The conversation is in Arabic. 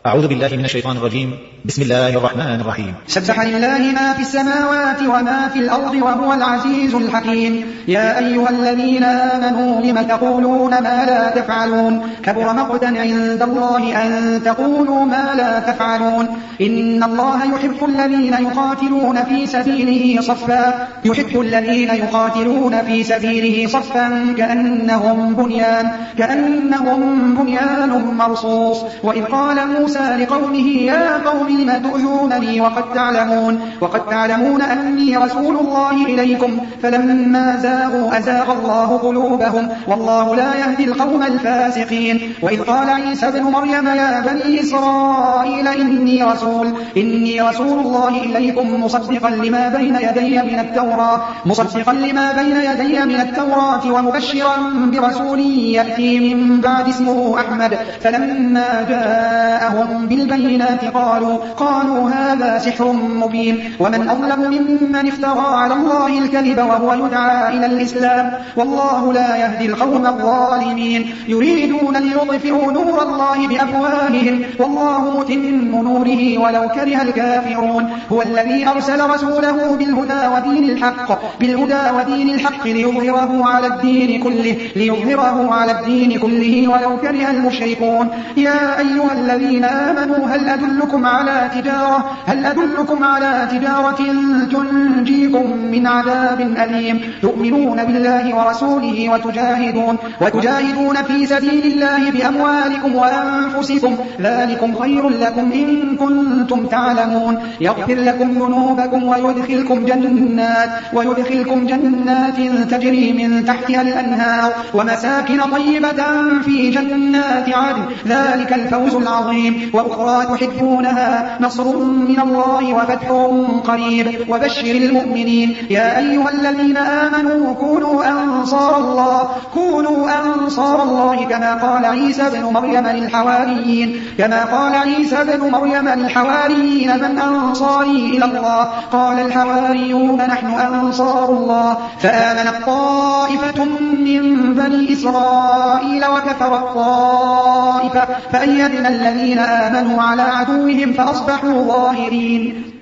أعوذ بالله من الشيطان الرجيم. بسم الله الرحمن الرحيم. سبح لله ما في السماوات وما في الأرض وهو العزيز الحكيم. يا أيها الذين آمنوا لم تقولون ما لا تفعلون كبر مقتا عند الله أن تقولوا ما لا تفعلون. إن الله يحب الذين يقاتلون في سبيله صفا كأنهم بنيان مرصوص. وإذ قال موسى لقومه يا قوم لم تؤذونني وقد تعلمون أني رسول الله إليكم فلما زاغوا أزاغ الله قلوبهم والله لا يهدي القوم الفاسقين. وإذ قال عيسى ابن مريم يا بني إسرائيل إني رسول الله إليكم مصدقا لما بين يدي من التوراة ومبشرا برسول يأتي من بعد اسمه أحمد. فلما جاءهم بالبينات قالوا هذا سحر مبين. ومن أظلم ممن افترى على الله الكذب وهو يدعى إلى الإسلام والله لا يهدي القوم الظالمين. يريدون ليطفئوا نور الله بأفواههم والله متم نوره ولو كره الكافرون. هو الذي أرسل رسوله بالهدى ودين الحق ليظهره على الدين كله ولو كره المشركون. يا أيها الذين آمنوا هل أدلكم على تجارة تنجيكم من عذاب أليم. تؤمنون بالله ورسوله وتجاهدون في سبيل الله بأموالكم وأنفسكم ذلكم خير لكم إن كنتم تعلمون. يغفر لكم ذنوبكم ويدخلكم جنات تجري من تحتها الأنهار ومساكن طيبة في جنات عدن ذلك الفوز العظيم. وأخرى تحبونها نصر من الله وفتح قريب وبشر المؤمنين. يا أيها الذين آمنوا كونوا أنصار الله كما قال عيسى بن مريم للحواريين من أنصاري إلى الله قال الحواريون نحن أنصار الله. فآمنت طائفة من بني إسرائيل وكفرت طائفة فأيدنا الذين آمنوا على عدوهم فأصبحوا ظاهرين.